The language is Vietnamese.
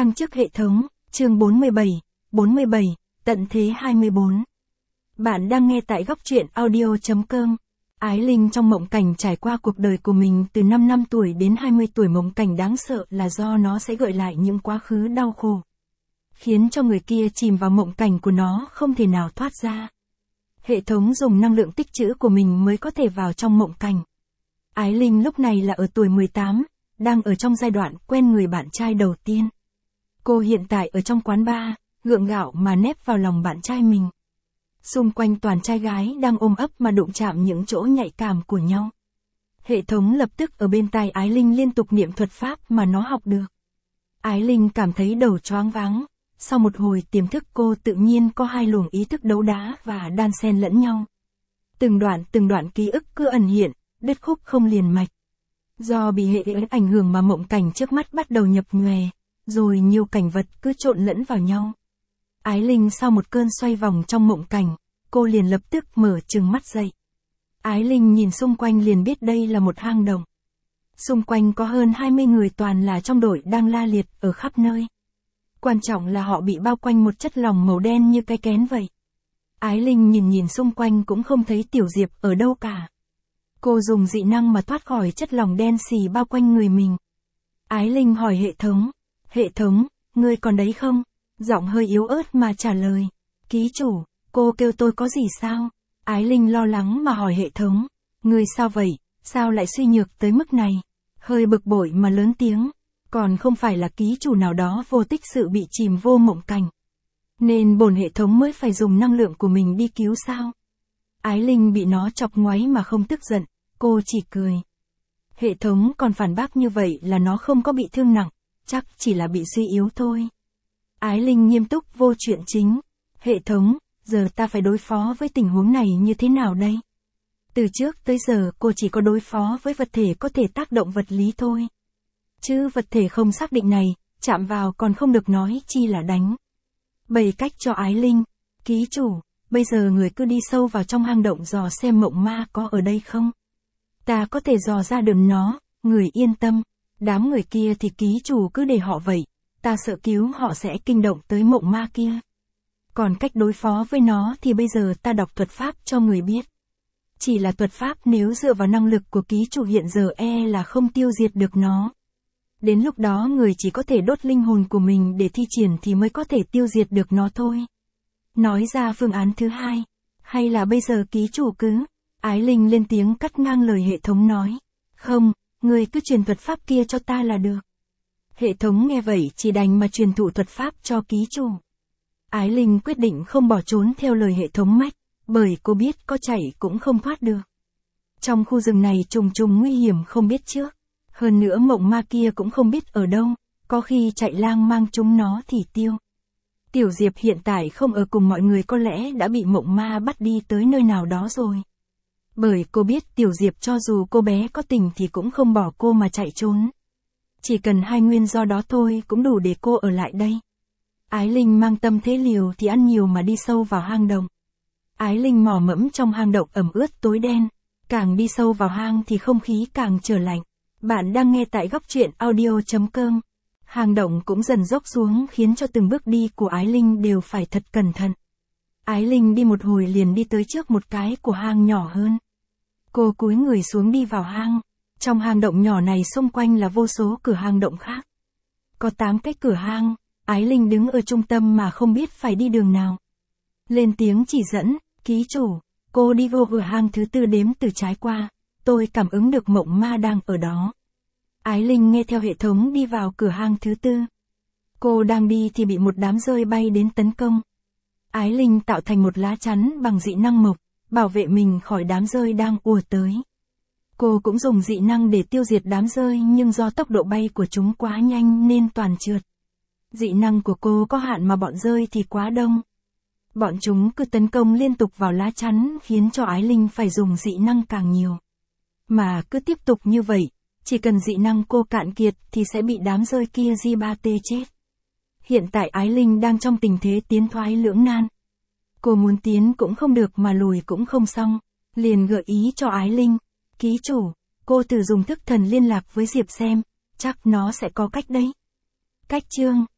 Thăng chức hệ thống, chương 47, tận thế 24. Bạn đang nghe tại góc truyện audio.com. Ái Linh trong mộng cảnh trải qua cuộc đời của mình từ 5 năm tuổi đến 20 tuổi. Mộng cảnh đáng sợ là do nó sẽ gợi lại những quá khứ đau khổ, khiến cho người kia chìm vào mộng cảnh của nó không thể nào thoát ra. Hệ thống dùng năng lượng tích trữ của mình mới có thể vào trong mộng cảnh. Ái Linh lúc này là ở tuổi 18, đang ở trong giai đoạn quen người bạn trai đầu tiên. Cô hiện tại ở trong quán bar, gượng gạo mà nép vào lòng bạn trai mình. Xung quanh toàn trai gái đang ôm ấp mà đụng chạm những chỗ nhạy cảm của nhau. Hệ thống lập tức ở bên tai Ái Linh liên tục niệm thuật pháp mà nó học được. Ái Linh cảm thấy đầu choáng váng. Sau một hồi tiềm thức cô tự nhiên có hai luồng ý thức đấu đá và đan xen lẫn nhau. Từng đoạn ký ức cứ ẩn hiện, đứt khúc không liền mạch. Do bị hệ ảnh hưởng mà mộng cảnh trước mắt bắt đầu nhập nhòe, rồi nhiều cảnh vật cứ trộn lẫn vào nhau. Ái Linh sau một cơn xoay vòng trong mộng cảnh, cô liền lập tức mở trừng mắt dậy. Ái Linh nhìn xung quanh liền biết đây là một hang động. Xung quanh có hơn 20 người toàn là trong đội đang la liệt ở khắp nơi. Quan trọng là họ bị bao quanh một chất lỏng màu đen như cái kén vậy. Ái Linh nhìn xung quanh cũng không thấy Tiểu Diệp ở đâu cả. Cô dùng dị năng mà thoát khỏi chất lỏng đen xì bao quanh người mình. Ái Linh hỏi hệ thống, ngươi còn đấy không? Giọng hơi yếu ớt mà trả lời. Ký chủ, cô kêu tôi có gì sao? Ái Linh lo lắng mà hỏi hệ thống. Ngươi sao vậy, sao lại suy nhược tới mức này? Hơi bực bội mà lớn tiếng. Còn không phải là ký chủ nào đó vô tích sự bị chìm vô mộng cảnh, nên bổn hệ thống mới phải dùng năng lượng của mình đi cứu sao? Ái Linh bị nó chọc ngoáy mà không tức giận, cô chỉ cười. Hệ thống còn phản bác như vậy là nó không có bị thương nặng, chắc chỉ là bị suy yếu thôi. Ái Linh nghiêm túc vô chuyện chính. Hệ thống, giờ ta phải đối phó với tình huống này như thế nào đây? Từ trước tới giờ cô chỉ có đối phó với vật thể có thể tác động vật lý thôi. Chứ vật thể không xác định này, chạm vào còn không được nói chi là đánh. Bày cách cho Ái Linh. Ký chủ, bây giờ người cứ đi sâu vào trong hang động dò xem mộng ma có ở đây không. Ta có thể dò ra được nó, người yên tâm. Đám người kia thì ký chủ cứ để họ vậy, ta sợ cứu họ sẽ kinh động tới mộng ma kia. Còn cách đối phó với nó thì bây giờ ta đọc thuật pháp cho người biết. Chỉ là thuật pháp nếu dựa vào năng lực của ký chủ hiện giờ là không tiêu diệt được nó. Đến lúc đó người chỉ có thể đốt linh hồn của mình để thi triển thì mới có thể tiêu diệt được nó thôi. Nói ra phương án thứ hai, hay là bây giờ ký chủ cứ. Ái Linh lên tiếng cắt ngang lời hệ thống nói. Không, người cứ truyền thuật pháp kia cho ta là được. Hệ thống nghe vậy chỉ đành mà truyền thụ thuật pháp cho ký chủ. Ái Linh quyết định không bỏ trốn theo lời hệ thống mách, bởi cô biết có chạy cũng không thoát được. Trong khu rừng này trùng trùng nguy hiểm không biết trước. Hơn nữa mộng ma kia cũng không biết ở đâu, có khi chạy lang mang chúng nó thì tiêu. Tiểu Diệp hiện tại không ở cùng mọi người, có lẽ đã bị mộng ma bắt đi tới nơi nào đó rồi. Bởi cô biết Tiểu Diệp cho dù cô bé có tình thì cũng không bỏ cô mà chạy trốn. Chỉ cần hai nguyên do đó thôi cũng đủ để cô ở lại đây. Ái Linh mang tâm thế liều thì ăn nhiều mà đi sâu vào hang động. Ái Linh mò mẫm trong hang động ẩm ướt tối đen, càng đi sâu vào hang thì không khí càng trở lạnh. Bạn đang nghe tại góc truyện audio.com. Hang động cũng dần dốc xuống khiến cho từng bước đi của Ái Linh đều phải thật cẩn thận. Ái Linh đi một hồi liền đi tới trước một cái của hang nhỏ hơn. Cô cúi người xuống đi vào hang. Trong hang động nhỏ này xung quanh là vô số cửa hang động khác. Có 8 cái cửa hang, Ái Linh đứng ở trung tâm mà không biết phải đi đường nào. Lên tiếng chỉ dẫn, ký chủ, cô đi vô cửa hang thứ 4 đếm từ trái qua. Tôi cảm ứng được mộng ma đang ở đó. Ái Linh nghe theo hệ thống đi vào cửa hang thứ 4. Cô đang đi thì bị một đám dơi bay đến tấn công. Ái Linh tạo thành một lá chắn bằng dị năng mộc, bảo vệ mình khỏi đám dơi đang ùa tới. Cô cũng dùng dị năng để tiêu diệt đám dơi nhưng do tốc độ bay của chúng quá nhanh nên toàn trượt. Dị năng của cô có hạn mà bọn dơi thì quá đông. Bọn chúng cứ tấn công liên tục vào lá chắn khiến cho Ái Linh phải dùng dị năng càng nhiều. Mà cứ tiếp tục như vậy, chỉ cần dị năng cô cạn kiệt thì sẽ bị đám dơi kia di-ba-tê chết. Hiện tại Ái Linh đang trong tình thế tiến thoái lưỡng nan. Cô muốn tiến cũng không được mà lùi cũng không xong, liền gợi ý cho Ái Linh. Ký chủ, cô thử dùng thức thần liên lạc với Diệp xem, chắc nó sẽ có cách đấy. Cách chương